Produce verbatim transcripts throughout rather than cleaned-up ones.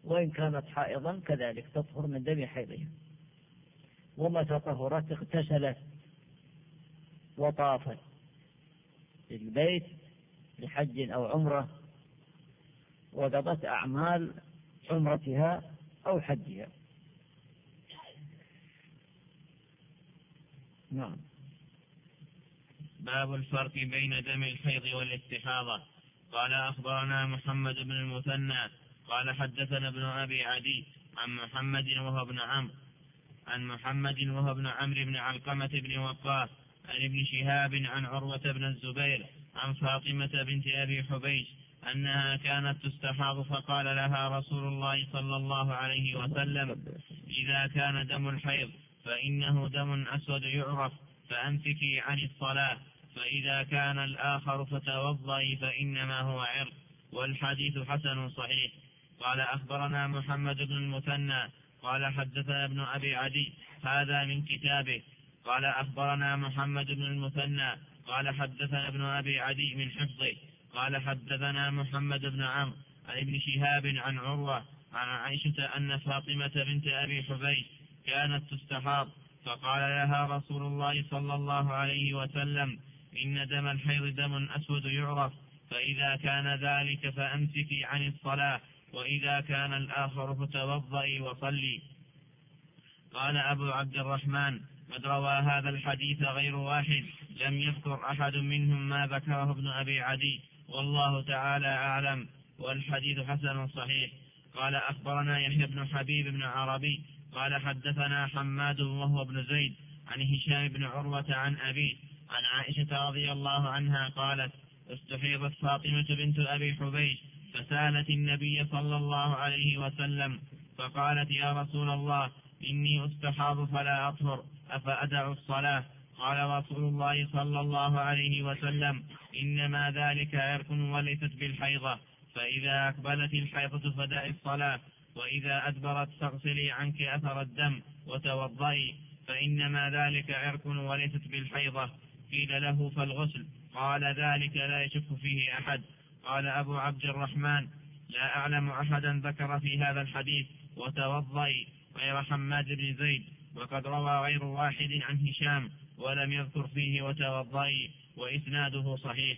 وإن كانت حائضا كذلك تطهر من دم حيضها، ومتى طهرت اغتسلت وطافت البيت لحج أو عمرة وقضت أعمال عمرتها أو حجها. نعم. باب الفرق بين دم الحيض والاستحاضة. قال أخبرنا محمد بن المثنى قال حدثنا ابن أبي عدي عن محمد وهو ابن عمرو عن محمد وهو ابن عمرو بن علقمة بن وقاص عن ابن شهاب عن عروة بن الزبير عن فاطمة بنت أبي حبيش أنها كانت تستحاض فقال لها رسول الله صلى الله عليه وسلم: إذا كان دم الحيض فإنه دم أسود يعرف فأمسكي عن الصلاة، فإذا كان الآخر فتوضئي فإنما هو عرق. والحديث حسن صحيح. قال أخبرنا محمد بن المثنى قال حدثنا ابن أبي عدي هذا من كتابه. قال أخبرنا محمد بن المثنى قال حدثنا ابن أبي عدي من حفظه. قال حدثنا محمد بن عمرو عن ابن شهاب عن عروة عن عائشة أن فاطمة بنت أبي حبيش كانت تستحاض فقال لها رسول الله صلى الله عليه وسلم: إن دم الحيض دم أسود يعرف، فإذا كان ذلك فأمسكي عن الصلاة، وإذا كان الآخر فتوضئي وصلي. قال أبو عبد الرحمن: قد روى هذا الحديث غير واحد، لم يذكر أحد منهم ما ذكره ابن أبي عدي، والله تعالى أعلم، والحديث حسن صحيح. قال أخبرنا يحيى بن حبيب بن عربي قال حدثنا حماد وهو ابن زيد عن هشام بن عروة عن أبي عن عائشة رضي الله عنها قالت: استحيضت فاطمة بنت أبي حبيش فسألت النبي صلى الله عليه وسلم فقالت: يا رسول الله، إني أستحاض فلا أطهر، أفأدع الصلاة؟ قال رسول الله صلى الله عليه وسلم: إنما ذلك عرق وليست بالحيضة، فإذا أقبلت الحيضة فدعي الصلاة، وإذا أدبرت فاغسلي عنك أثر الدم وتوضئي، فإنما ذلك عرق وليست بالحيضة. قيل له: فالغسل؟ قال: ذلك لا يشك فيه أحد. قال أبو عبد الرحمن: لا أعلم أحدا ذكر في هذا الحديث وتوضئي غير حماد بن زيد، وقد روى غير واحد عن هشام ولم يذكر فيه وتوضئي، وإسناده صحيح.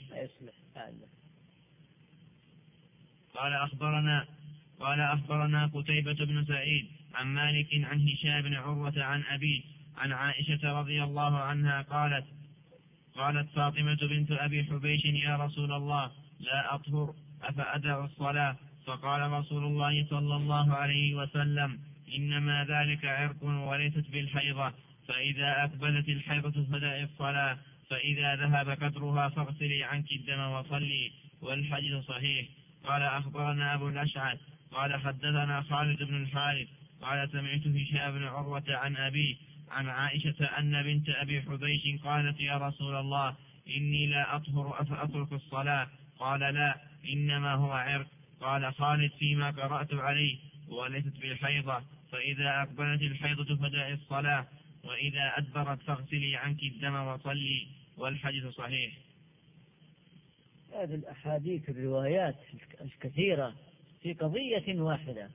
قال أخبرنا قال أخبرنا قتيبة بن سعيد عن مالك عن هشام بن عروة عن أبي عن عائشة رضي الله عنها قالت: قالت فاطمة بنت أبي حبيش: يا رسول الله، لا أطهر، أفأدع الصلاة؟ فقال رسول الله صلى الله عليه وسلم: إنما ذلك عرق وليست بالحيضة، فإذا أقبلت الحيضة فدعي الصلاة، فإذا ذهب قدرها فاغسلي عنك الدم وصلي. والحديث صحيح. قال أخبرنا أبو الأشعث قال حدثنا خالد بن الحارث قال سمعت هشام بن عروة عن أبي عن عائشة أن بنت أبي حبيش قالت: يا رسول الله، إني لا أطهر، أفأترك الصلاة؟ قال: لا، إنما هو عرق. قال خالد فيما قرأت عليه: وليست بالحيضة، فإذا أقبلت الحيضة فدعي الصلاة، وإذا أدبرت فاغسلي عنك الدم وصلي. والحديث صحيح. هذه الأحاديث الروايات الكثيرة في قضية واحدة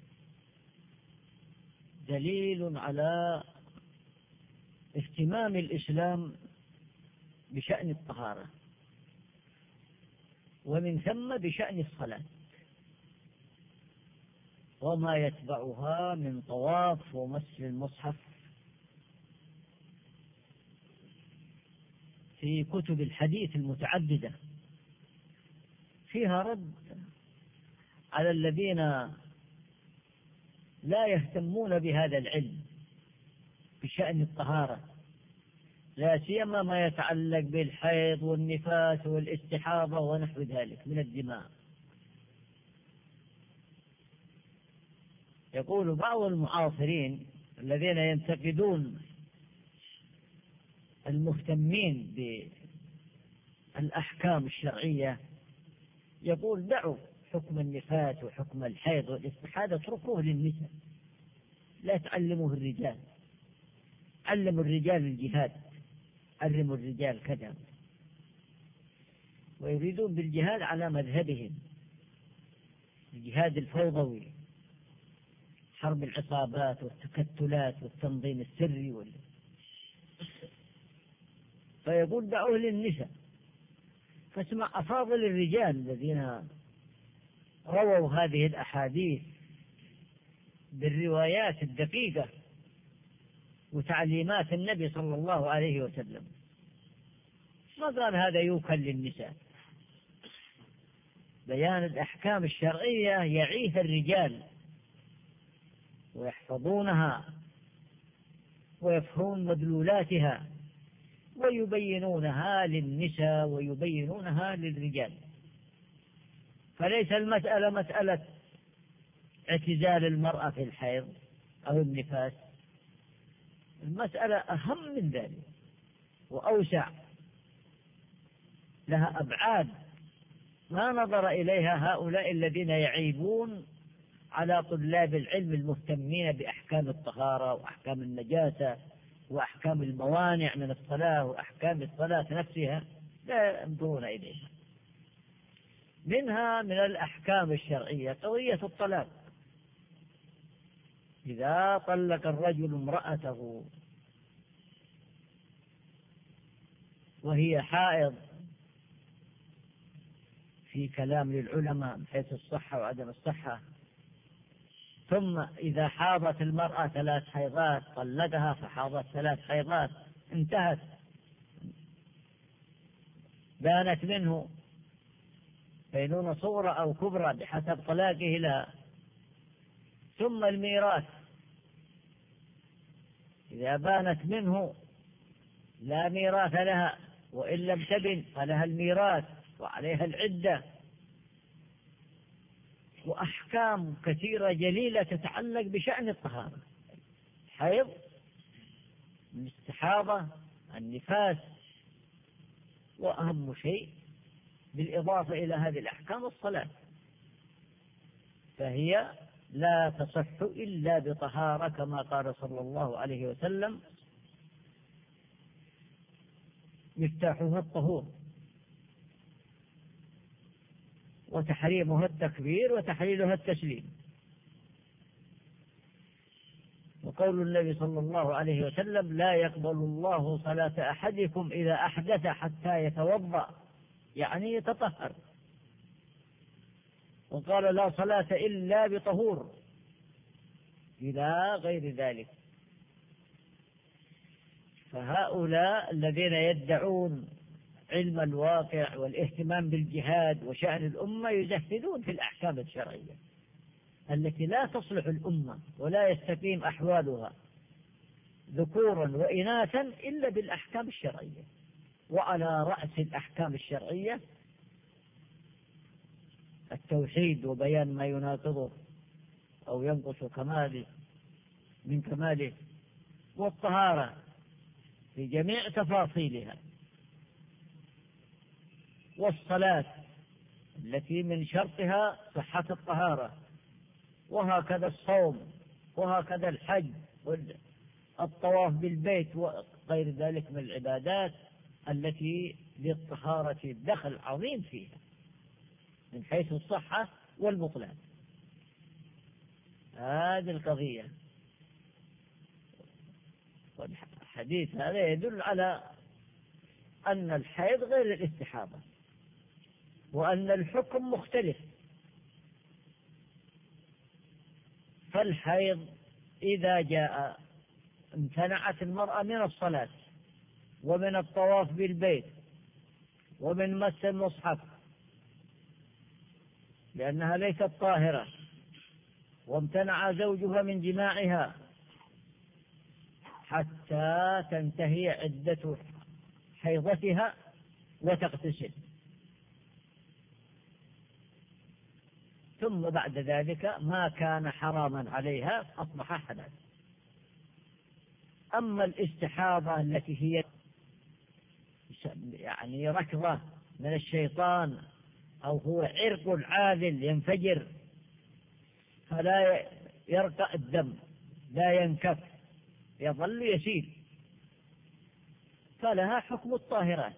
دليل على اهتمام الإسلام بشأن الطهارة، ومن ثم بشأن الصلاة، وما يتبعها من طواف ومس المصحف. في كتب الحديث المتعددة فيها رد على الذين لا يهتمون بهذا العلم بشأن الطهارة، لا سيما ما يتعلق بالحيض والنفاس والاستحاضة ونحو ذلك من الدماء. يقول بعض المعاصرين الذين ينتقدون المهتمين بالأحكام الشرعية، يقول: دعوا حكم النفاس وحكم الحيض والاستحاضة، اتركوه للنساء، لا تعلموه الرجال، علموا الرجال الجهاد، علموا الرجال كذا. ويريدون بالجهاد على مذهبهم، الجهاد الفوضوي حرب العصابات والتكتلات والتنظيم السري وال... فيقول دعوه للنساء. فاسمع أفاضل الرجال الذين رووا هذه الأحاديث بالروايات الدقيقة وتعليمات النبي صلى الله عليه وسلم، ما قال هذا يوكل للنساء. بيان الأحكام الشرعية يعيها الرجال ويحفظونها ويفهمون مدلولاتها ويبينونها للنساء ويبينونها للرجال. فليس المسألة مسألة اعتزال المرأة في الحيض أو النفاس، المسألة أهم من ذلك وأوسع، لها أبعاد ما نظر إليها هؤلاء الذين يعيبون على طلاب العلم المهتمين بأحكام الطهارة وأحكام النجاسة وأحكام الموانع من الصلاة وأحكام الصلاة نفسها، لا ينظرون إليها. منها من الأحكام الشرعية قضية الطلاق. إذا طلق الرجل امرأته وهي حائض، في كلام للعلماء من حيث الصحة وعدم الصحة، ثم إذا حاضت المرأة ثلاث حيضات طلقها فحاضت ثلاث حيضات انتهت، بانت منه بينونة صغرى أو كبرى بحسب طلاقه لها. ثم الميراث، إذا بانت منه لا ميراث لها، وإن لم تبن فلها الميراث وعليها العدة، وأحكام كثيرة جليلة تتعلق بشأن الطهارة، الحيض، الاستحاضة، النفاس، وأهم شيء بالإضافة إلى هذه الأحكام الصلاة، فهي لا تصح إلا بطهارة كما قال صلى الله عليه وسلم: مفتاحها الطهور، وتحريمها التكبير، وتحليلها التسليم. وقول النبي صلى الله عليه وسلم: لا يقبل الله صلاة أحدكم إذا أحدث حتى يتوضأ، يعني يتطهر. وقال: لا صلاة إلا بطهور، إلى غير ذلك. فهؤلاء الذين يدعون علم الواقع والاهتمام بالجهاد وشأن الأمة يزهدون في الأحكام الشرعية التي لا تصلح الأمة ولا يستقيم أحوالها ذكورا وإناثا إلا بالأحكام الشرعية. وعلى رأس الأحكام الشرعية التوحيد وبيان ما يناقضه أو ينقص كماله من كماله، والطهارة في جميع تفاصيلها، والصلاة التي من شرطها صحة الطهارة، وهكذا الصوم، وهكذا الحج والطواف بالبيت وغير ذلك من العبادات التي للطهارة دخل عظيم فيها من حيث الصحة والبطلان. هذه القضية، والحديث هذا يدل على أن الحيض غير الاستحاضة، وأن الحكم مختلف. فالحيض إذا جاء امتنعت المرأة من الصلاة ومن الطواف بالبيت ومن مس المصحف لأنها ليست طاهرة، وامتنع زوجها من جماعها حتى تنتهي عدة حيضتها وتغتسل، ثم بعد ذلك ما كان حراما عليها أصبح حلال. أما الاستحاضة التي هي يعني ركضة من الشيطان أو هو عرق عاذل ينفجر فلا يرقى الدم، لا ينكف، يظل يسيل، فلها حكم الطاهرات.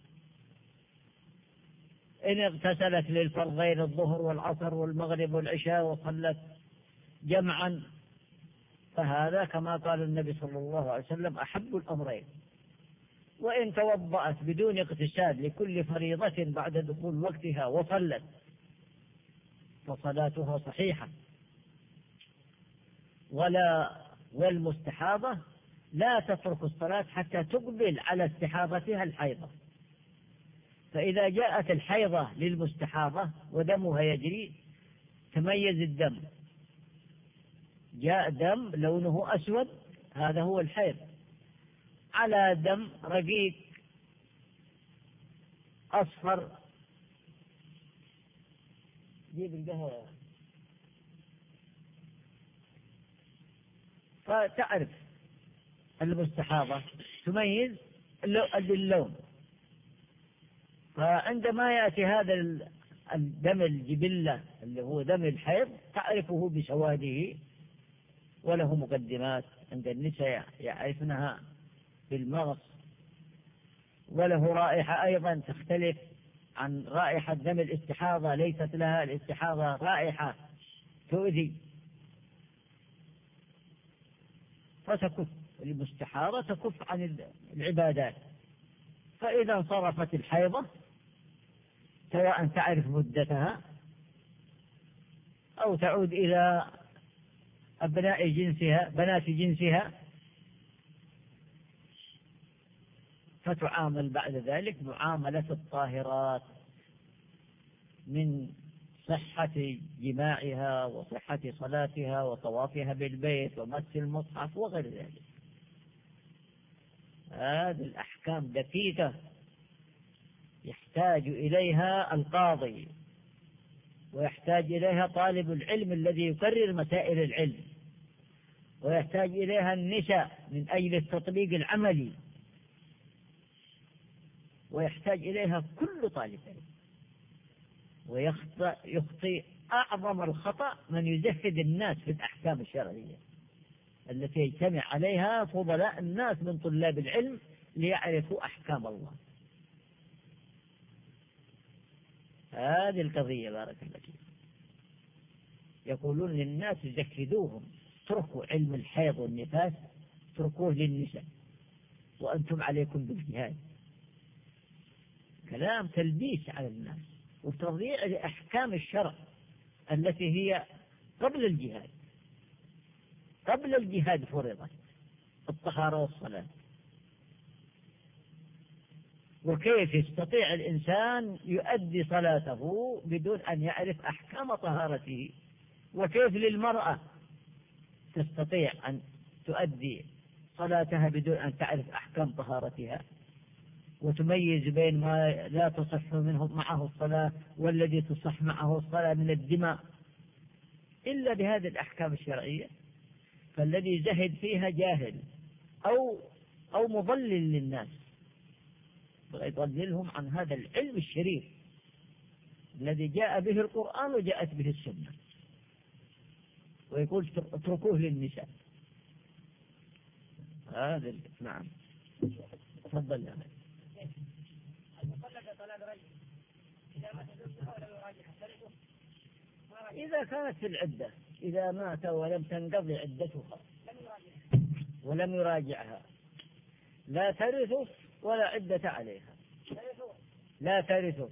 إن اغتسلت للفرضين الظهر والعصر والمغرب والعشاء وصلت جمعا فهذا كما قال النبي صلى الله عليه وسلم أحب الأمرين. وإن توضأت بدون اغتسال لكل فريضة بعد دخول وقتها وصلت فصلاتها صحيحة. ولا والمستحاضة لا تترك الصلاة حتى تقبل على استحاضتها الحيضة، فإذا جاءت الحيضة للمستحاضة ودمها يجري تميز الدم، جاء دم لونه أسود هذا هو الحيض، على دم رقيق أصفر جيب القهوة، فتعرف المستحاضة تميز اللون. فعندما يأتي هذا الدم الجبلة اللي هو دم الحيض تعرفه بسواده، وله مقدمات عند النساء يعرفنها بالمغص، وله رائحة أيضا تختلف عن رائحة دم الاستحاضة، ليست لها الاستحاضة رائحة تؤذي، فتكف المستحاضة تكف عن العبادات. فإذا انصرفت الحيضة سواء تعرف مدتها أو تعود إلى أبناء جنسها بنات جنسها، فتعامل بعد ذلك معاملة الطاهرات من صحة جماعها وصحة صلاتها وطوافها بالبيت ومس المصحف وغير ذلك. هذه الأحكام دقيقة يحتاج إليها القاضي ويحتاج إليها طالب العلم الذي يكرر مسائل العلم، ويحتاج إليها النساء من أجل التطبيق العملي، ويحتاج إليها كل طالب علم. ويخطئ أعظم الخطأ من يزهد الناس في الأحكام الشرعية التي يجتمع عليها فضلاء الناس من طلاب العلم ليعرفوا أحكام الله. هذه القضية بارك الله فيك. يقولون للناس زكدوهم، اتركوا علم الحيض والنفاس اتركوه للنساء وأنتم عليكم بالجهاد. كلام تلبيس على الناس وتضييع لأحكام الشرع التي هي قبل الجهاد. قبل الجهاد فرضت الطهارة والصلاة، وكيف يستطيع الإنسان يؤدي صلاته بدون أن يعرف أحكام طهارته؟ وكيف للمرأة تستطيع أن تؤدي صلاتها بدون أن تعرف أحكام طهارتها وتميز بين ما لا تصح منه معه الصلاة والذي تصح معه الصلاة من الدماء إلا بهذه الأحكام الشرعية؟ فالذي زهد فيها جاهل أو أو مضلل للناس، ويضللهم عن هذا العلم الشريف الذي جاء به القرآن وجاءت به السنة. ويقول اتركوه للنساء. هذا نعم. تفضل يا أخي. إذا كانت في العدة، إذا مات ولم تنقضي عدتها ولم يراجعها لا ترثه ولا عدة عليها. لا ترثه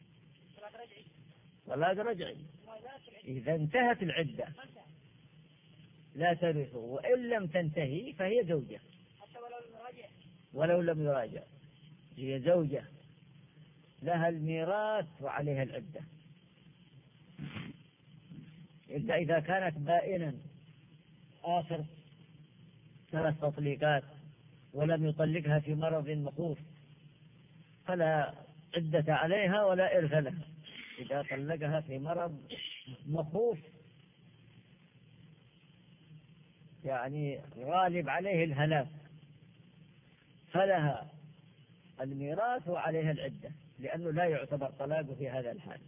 ولا رجعي. إذا انتهت العدة لا ترثه، وإن لم تنتهي فهي زوجة ولو لم يراجع. هي زوجة لها الميراث وعليها العدة، إلا إذا كانت بائنا آخر ثلاث تطليقات ولم يطلقها في مرض مخوف فلا عدة عليها ولا إرث لها. إذا طلقها في مرض مخوف يعني غالب عليه الهلاك فلها الميراث وعليها العدة، لأنه لا يعتبر طلاق في هذا الحال.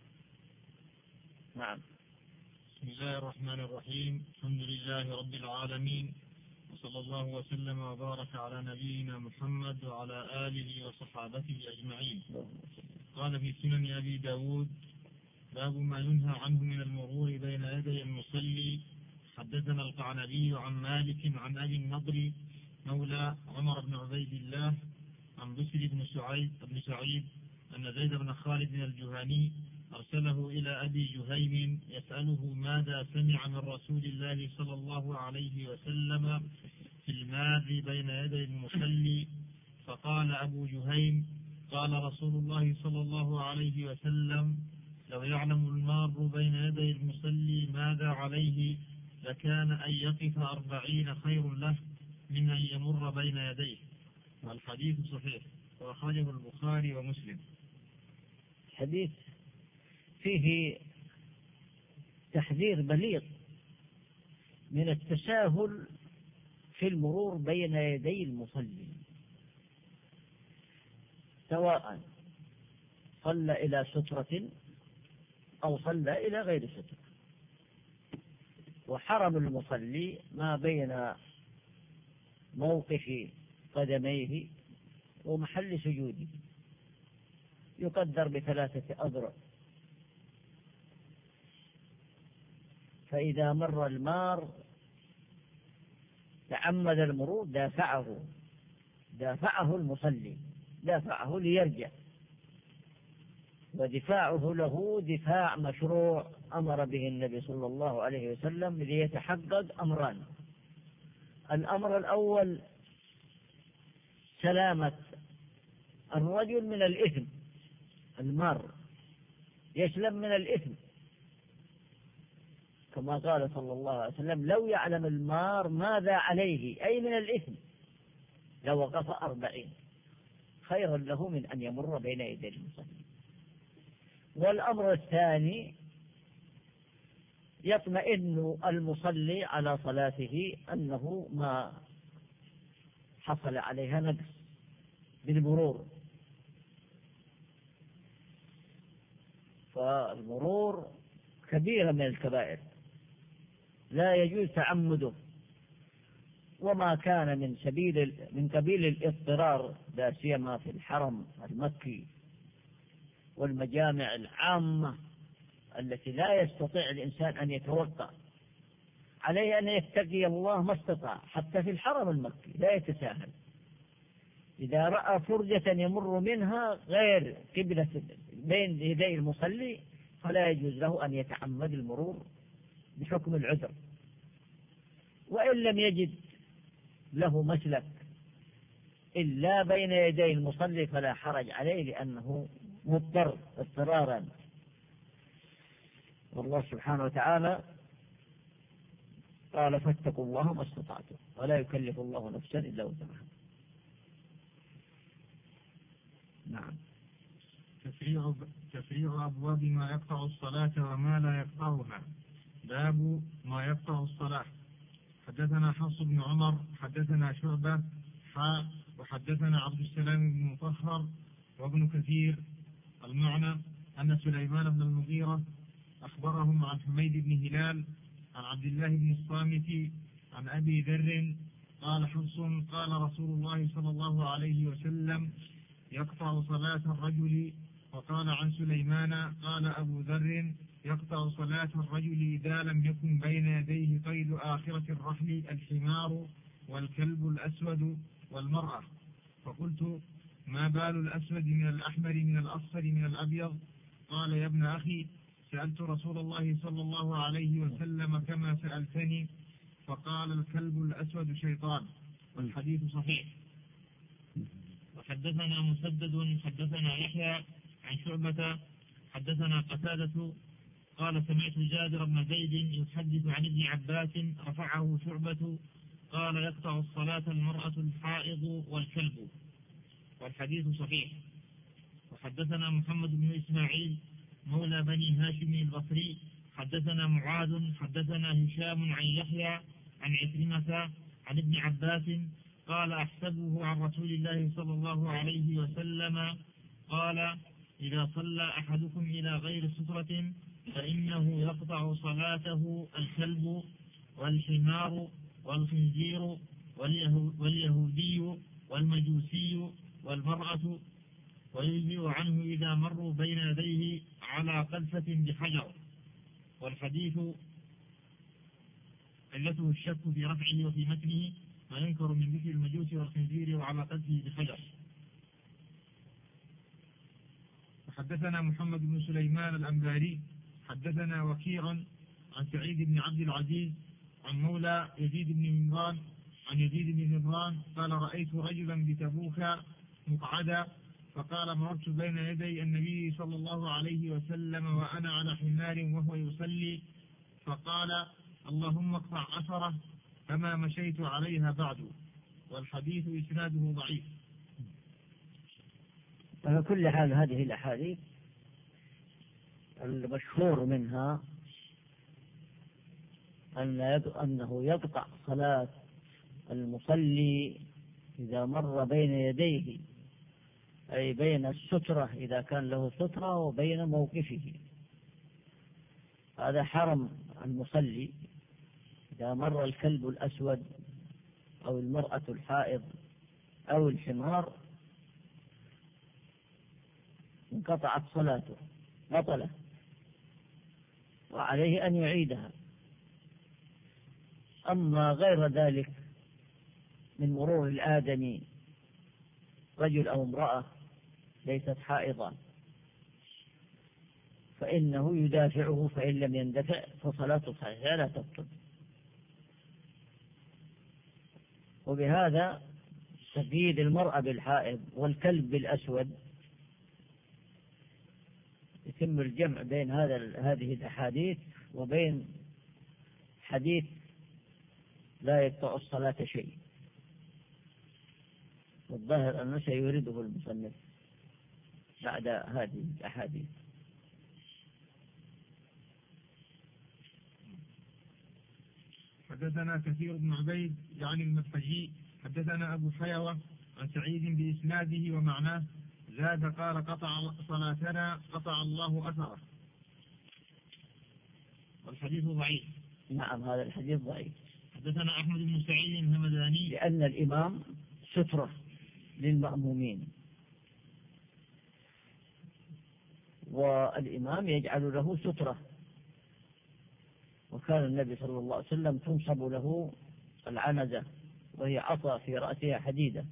نعم. بسم الله الرحمن الرحيم. الحمد لله رب العالمين، وصلى الله وسلم وبارك على نبينا محمد وعلى آله وصحابته أجمعين. قال في سنن أبي داود: باب ما ينهى عنه من المرور بين يدي المصلي حدثنا القعنبي عن مالك عن أبي النضر مولى عمر بن عبيد الله عن بشر بن سعيد بن سعيد أن زيد بن خالد الجهني أرسله إلى أبي جهيم يسأله ماذا سمع من رسول الله صلى الله عليه وسلم في المار بين يدي المصلي، فقال أبو جهيم قال رسول الله صلى الله عليه وسلم لو يعلم المار بين يدي المصلي ماذا عليه لكان أن يقف أربعين خير له من أن يمر بين يديه. والحديث صحيح وأخرجه البخاري ومسلم. الحديث فيه تحذير بليغ من التساهل في المرور بين يدي المصلي، سواء صلى إلى سترة أو صلى إلى غير سترة. وحرم المصلي ما بين موقف قدميه ومحل سجوده يقدر بثلاثة أذرع، فإذا مر المار تعمد المرور دافعه دافعه المصلي دافعه ليرجع، ودفاعه له دفاع مشروع أمر به النبي صلى الله عليه وسلم ليتحقق أمران. الأمر الأول سلامة الرجل من الإثم، المار يسلم من الإثم، كما قال صلى الله عليه وسلم لو يعلم المار ماذا عليه أي من الإثم لو وقف أربعين خيرا له من أن يمر بين يدي المصلي. والأمر الثاني يطمئن المصلي على صلاته أنه ما حصل عليها نقص بالمرور، فالمرور كبيرة من الكبائر لا يجوز تعمده، وما كان من سبيل من قبيل الاضطرار لا سيما في الحرم المكي والمجامع العامة التي لا يستطيع الإنسان أن يتوقع، عليه أن يتقي الله ما استطاع. حتى في الحرم المكي لا يتساهل، إذا رأى فرجة يمر منها غير قبلة بين يدي المصلي فلا يجوز له أن يتعمد المرور بحكم العذر، وإن لم يجد له مسلك إلا بين يدي المصلي فلا حرج عليه لأنه مضطر اضطرارا. والله سبحانه وتعالى قال فاتقوا الله ما استطعتم ولا يكلف الله نفسا إلا وسعها. نعم. تفريع تفريع أبواب ما يقطع الصلاة وما لا يقطعها. باب ما يقطع الصلاة. حدثنا حفص بن عمر حدثنا شعبة حاء وحدثنا عبد السلام بن مطهر وابن كثير. المعنى أن سليمان بن المغيرة أخبرهم عن حميد بن هلال عن عبد الله بن الصامت عن أبي ذر قال حفص قال رسول الله صلى الله عليه وسلم يقطع صلاة الرجل. وقال عن سليمان قال أبو ذر يقطع صلاة الرجل إذا لم يكن بين يديه قيد آخرة الرحل الحمار والكلب الأسود والمرأة. فقلت ما بال الأسود من الأحمر من الأصفر من الأبيض؟ قال يا ابن أخي سألت رسول الله صلى الله عليه وسلم كما سألتني، فقال الكلب الأسود شيطان. والحديث صحيح. وحدثنا مسدد حدثنا يحيى عن شعبة حدثنا قتادة قال سمعت جابر بن زيد يحدث عن ابن عباس رفعه شعبة قال يقطع الصلاة المرأة الحائض والكلب. والحديث صحيح. وحدثنا محمد بن إسماعيل مولى بني هاشم البصري حدثنا معاذ حدثنا هشام عن يحيى عن عكرمة عن ابن عباس قال أحسبه عن رسول الله صلى الله عليه وسلم قال إذا صلى أحدكم إلى غير سترة فإنه يقطع صلاته الكلب والحمار والخنزير واليهودي والمجوسي والمرأة، ويجزئ عنه إذا مروا بين يديه على قذفة بحجر. والحديث علته الشك في رفعه وفي متنه ما ينكر من ذكر المجوس والخنزير وعلاقته بحجر. حدثنا محمد بن سليمان الأنباري حدثنا وكيع عن سعيد بن عبد العزيز عن مولى يزيد بن ممران عن يزيد بن ممران قال رأيت رجلا بتبوك مقعدا فقال مررت بين يدي النبي صلى الله عليه وسلم وأنا على حمار وهو يصلي فقال اللهم اقطع أثره فما مشيت عليها بعد. والحديث إسناده ضعيف. على كل حال هذه الأحاديث المشهور منها أنه يقطع صلاة المصلي إذا مر بين يديه، أي بين السترة إذا كان له سترة وبين موقفه. هذا حرم المصلي إذا مر الكلب الأسود أو المرأة الحائض أو الحمار انقطعت صلاته بطلة وعليه أن يعيدها. أما غير ذلك من مرور الآدمي رجل أو امرأة ليست حائضا فإنه يدافعه، فإن لم يندفع فصلاته صحيحة لا تبطل. وبهذا تقييد المرأة بالحائض والكلب بالأسود يتم الجمع بين هذا هذه الأحاديث وبين حديث لا يقطع الصلاة شيء، والظاهر أنه سيورده المصنف بعد هذه الأحاديث. حدثنا كثير بن عبيد يعني المدفجي حدثنا أبو حيوة عن سعيد بإسناده ومعناه زاد قال قطع صلاتنا قطع الله أثره. والحديث ضعيف. نعم هذا الحديث ضعيف. حدثنا أحمد بن سعيد الهمداني لأن الإمام سترة للمأمومين، والإمام يجعل له سترة، وكان النبي صلى الله عليه وسلم تنصب له العنزة وهي عصا في رأسها حديدة،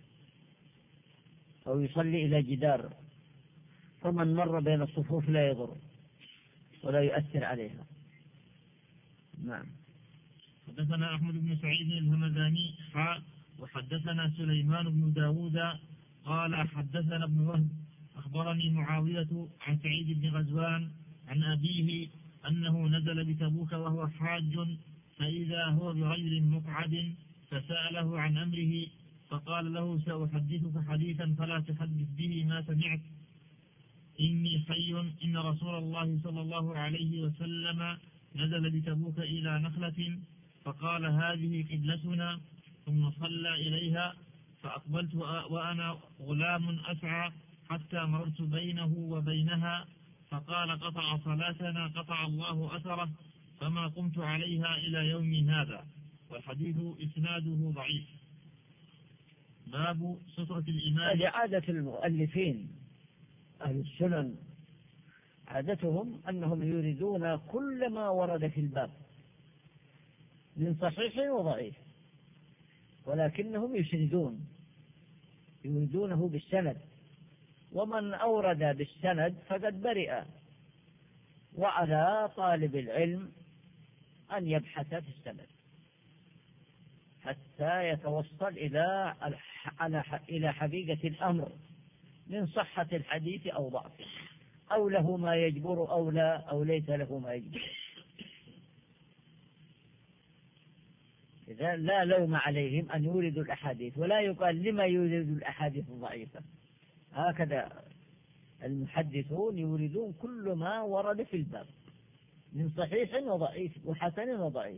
أو يصلي إلى جدار، فمن مر بين الصفوف لا يضر ولا يؤثر عليها. نعم. حدثنا أحمد بن سعيد الهمداني حاء وحدثنا سليمان بن داود قال حدثنا ابن وهب أخبرني معاوية عن سعيد بن غزوان عن أبيه أنه نزل بتبوك وهو حاج، فإذا هو برجل مقعد فسأله عن أمره فقال له سأحدثك حديثا فلا تحدث به ما سمعت، إني حي إن رسول الله صلى الله عليه وسلم نزل بتبوك إلى نخلة فقال هذه قبلتنا، ثم صلى إليها فأقبلت وأنا غلام أسعى حتى مررت بينه وبينها فقال قطع صلاتنا قطع الله أثره، فما قمت عليها إلى يوم هذا. والحديث إسناده ضعيف. باب سترة الإمام. هذه عادة المؤلفين أهل السنن، عادتهم أنهم يريدون كل ما ورد في الباب من صحيح وضعيف، ولكنهم يسندون يريدونه بالسند، ومن أورد بالسند فقد برئ، وعلى طالب العلم أن يبحث في السند حتى يتوصل إلى إلى حقيقة الأمر من صحة الحديث أو ضعفه، أو له ما يجبر أو لا، أو ليس له ما يجبر. إذا لا لوم عليهم أن يوردوا الأحاديث، ولا يقال لما يوردوا الأحاديث الضعيفة. هكذا المحدثون يوردون كل ما ورد في الباب من صحيح وضعيف وحسن وضعيف،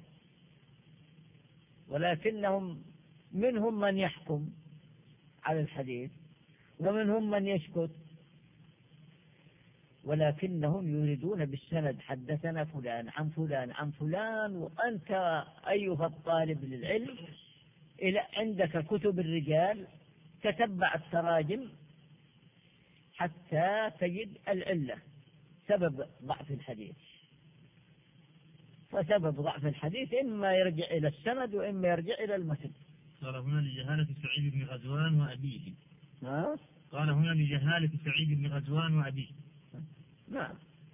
ولكنهم منهم من يحكم على الحديث ومنهم من يسكت، ولكنهم يريدون بالسند حدثنا فلان عن فلان عن فلان. وأنت أيها الطالب للعلم إلى عندك كتب الرجال تتبع التراجم حتى تجد العلة سبب ضعف الحديث. فسبب ضعف الحديث إما يرجع إلى السند وإما يرجع إلى المتن. قال هنا لجهالة سعيد بن غزوان وأبيه. ها؟ قال هنا لجهالة سعيد بن غزوان وأبيه. نعم.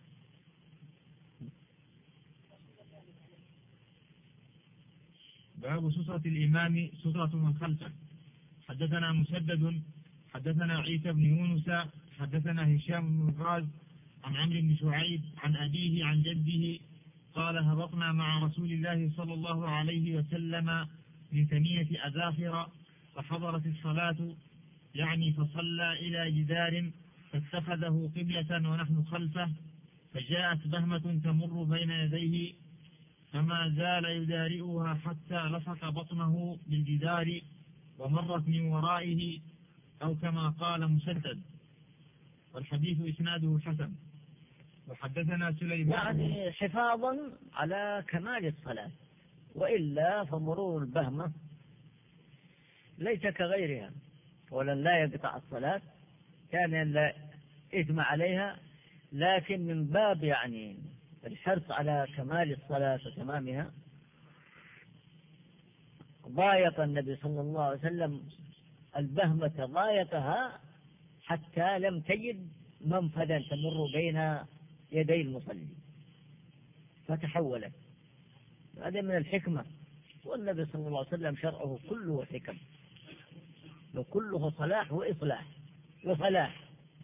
باب سترة الإمام سترة من خلفه. حدثنا مسدد حدثنا عيسى بن يونس حدثنا هشام بن غاز عن عمرو بن شعيب عن أبيه عن جده قال هبطنا مع رسول الله صلى الله عليه وسلم من ثنية أذاخر فحضرت الصلاة، يعني فصلى إلى جدار فاتخذه قبلة ونحن خلفه، فجاءت بهمة تمر بين يديه فما زال يدارئها حتى لصق بطنه بالجدار ومرت من ورائه، أو كما قال مسدد، والحديث إسناده حسن. وحدثنا سليمان يعني حفاظا على كمال الصلاة، وإلا فمرور البهمة ليس كغيرها، ولن لا يقطع الصلاة، كان لا إثم عليها، لكن من باب يعني الحرص على كمال الصلاة وتمامها ضايق النبي صلى الله عليه وسلم البهمة ضايقها حتى لم تجد منفذا تمر بين يدي المصلي فتحولت. هذا من الحكمة، والنبي صلى الله عليه وسلم شرعه كله حكم وكله صلاح وإصلاح وفلاح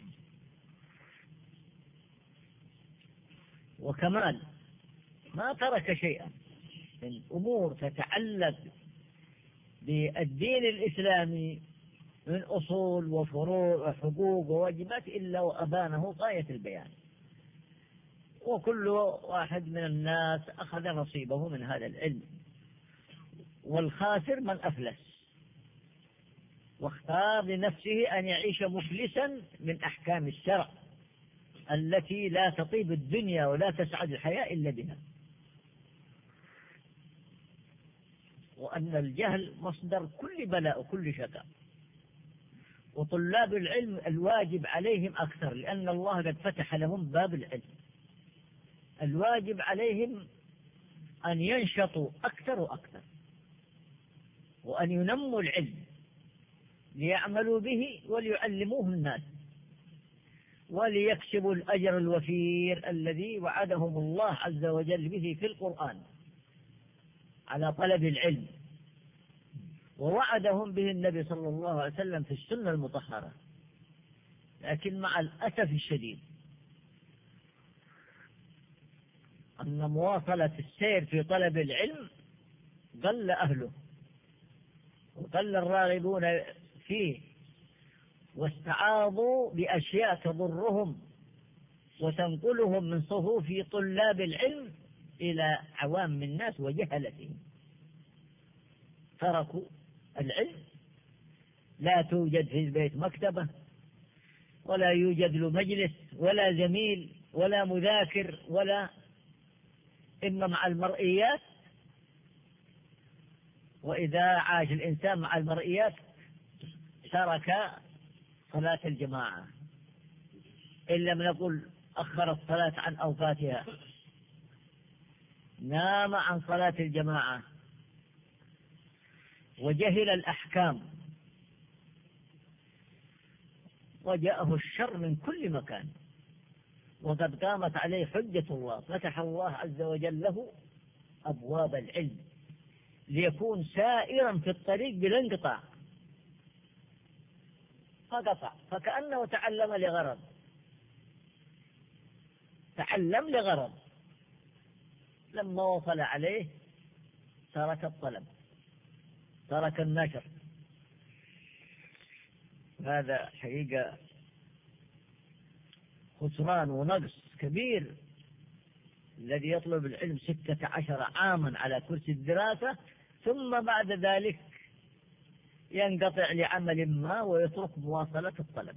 وكمال، ما ترك شيئا من أمور تتعلق بالدين الإسلامي من أصول وفروع وحقوق وواجبات إلا وأبانه غاية البيان، وكل واحد من الناس أخذ نصيبه من هذا العلم، والخاسر من أفلس واختار لنفسه أن يعيش مفلسا من أحكام الشرع التي لا تطيب الدنيا ولا تسعد الحياة إلا بها. وأن الجهل مصدر كل بلاء وكل شقاء، وطلاب العلم الواجب عليهم أكثر، لأن الله قد فتح لهم باب العلم، الواجب عليهم أن ينشطوا أكثر وأكثر، وأن ينموا العلم ليعملوا به وليعلموه الناس، وليكسبوا الأجر الوفير الذي وعدهم الله عز وجل به في القرآن على طلب العلم، ووعدهم به النبي صلى الله عليه وسلم في السنة المطهرة. لكن مع الأسف الشديد أن مواصلة السير في طلب العلم قل أهله وقل الراغبون فيه، واستعاضوا بأشياء تضرهم وتنقلهم من صفوف طلاب العلم إلى عوام الناس وجهلتهم، تركوا العلم، لا توجد في البيت مكتبة ولا يوجد له مجلس ولا زميل ولا مذاكر، ولا إما مع المرئيات، وإذا عاش الإنسان مع المرئيات ترك صلاة الجماعة، إن لم نقل أخر الصلاة عن أوقاتها، نام عن صلاة الجماعة وجهل الأحكام، وجاءه الشر من كل مكان، وقد قامت عليه حجة الله، فتح الله عز وجل له أبواب العلم ليكون سائرا في الطريق بلا انقطاع، فقطع، فكأنه تعلم لغرض، تعلم لغرض، لما وصل عليه ترك الطلب، ترك النشر. هذا حقيقة خسران ونقص كبير، الذي يطلب العلم ستة عشر عاما على كرسي الدراسة، ثم بعد ذلك ينقطع لعمل ما ويترك مواصلة الطلب،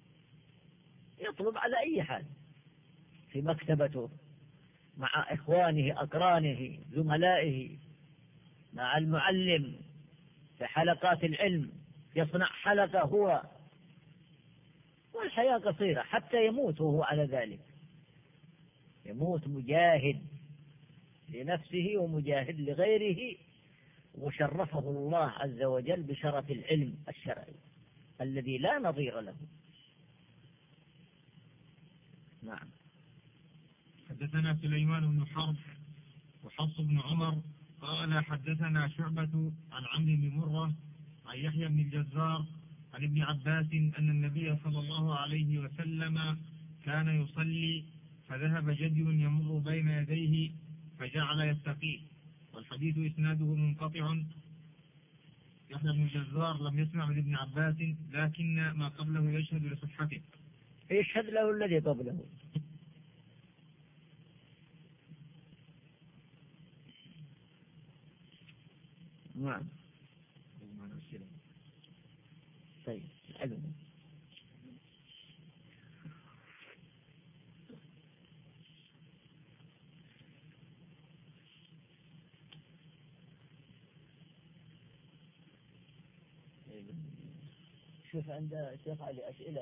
يطلب على أي حال، في مكتبته مع إخوانه أقرانه زملائه، مع المعلم في حلقات العلم، يصنع حلقة هو، والحياة قصيرة حتى يموت وهو على ذلك، يموت مجاهد لنفسه ومجاهد لغيره، وشرفه الله عز وجل بشرف العلم الشرعي الذي لا نظير له. نعم. حدثنا سليمان بن حرب وحفص بن عمر قال حدثنا شعبة عن عمرو بن مرة عن يحيى بن الجزار عن ابن عباس أن النبي صلى الله عليه وسلم كان يصلي فذهب جدي يمر بين يديه فجعل يستقيم، والحديث إسناده منقطع. يحيى بن الجزار لم يسمع من ابن عباس، لكن ما قبله يشهد لصحته. يشهد له الذي قبله. نعم. طيب علم. شوف عند شيخ علي أسئلة.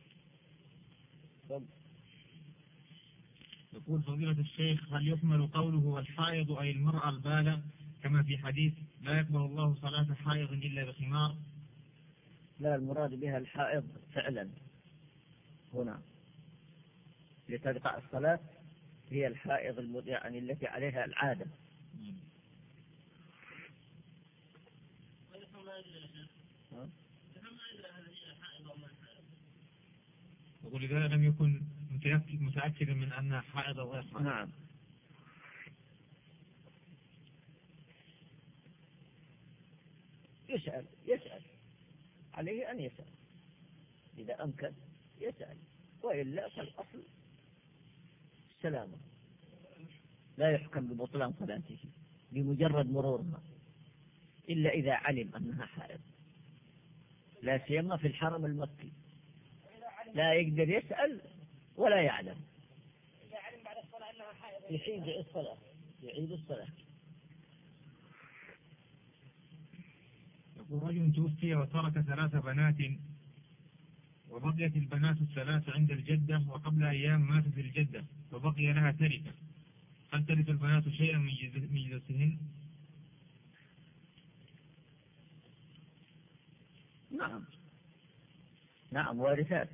يقول فضيلة الشيخ: هل يحمل قوله والحائض أي المرأة البالغ كما في حديث لا يقبل الله صلاة حائض إلا بخمار؟ لا، المراد بها الحائض فعلا هنا لتقطع الصلاة، هي الحائض يعني التي عليها العادة. يقول إذا لم يكن متأكدا من أنها حائض أو غير حائض. نعم. يسأل يسأل عليه أن يسأل إذا أمكن يسأل، وإلا فالأصل السلامة، لا يحكم ببطلان صلاته بمجرد مرورها إلا إذا علم أنها حائض، لا سيما في الحرم المكي لا يقدر يسأل ولا يعلم. إذا علم بعد الصلاة أنها حائض يعيد الصلاة يعيد الصلاة. يقول رجل توفي وترك ثلاث بنات، وبقيت البنات الثلاث عند الجدة، وقبل أيام ماتت الجدة وبقي لها تركة، هل ترث البنات شيئا من جدتهن؟ نعم نعم وارثات.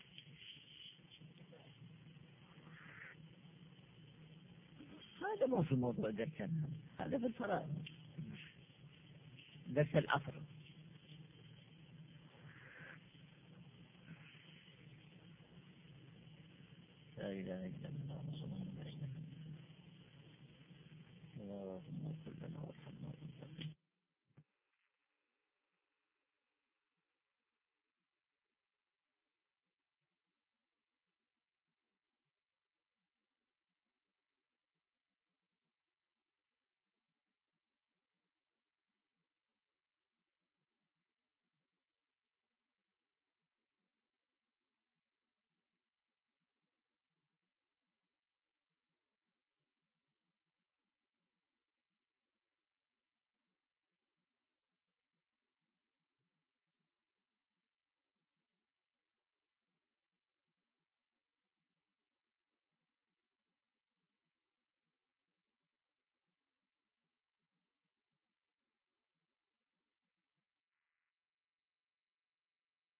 هذا مو في موضوع درسنا، هذا في الفرائض، درس العصر. لا إله إلا الله. اللهم صل على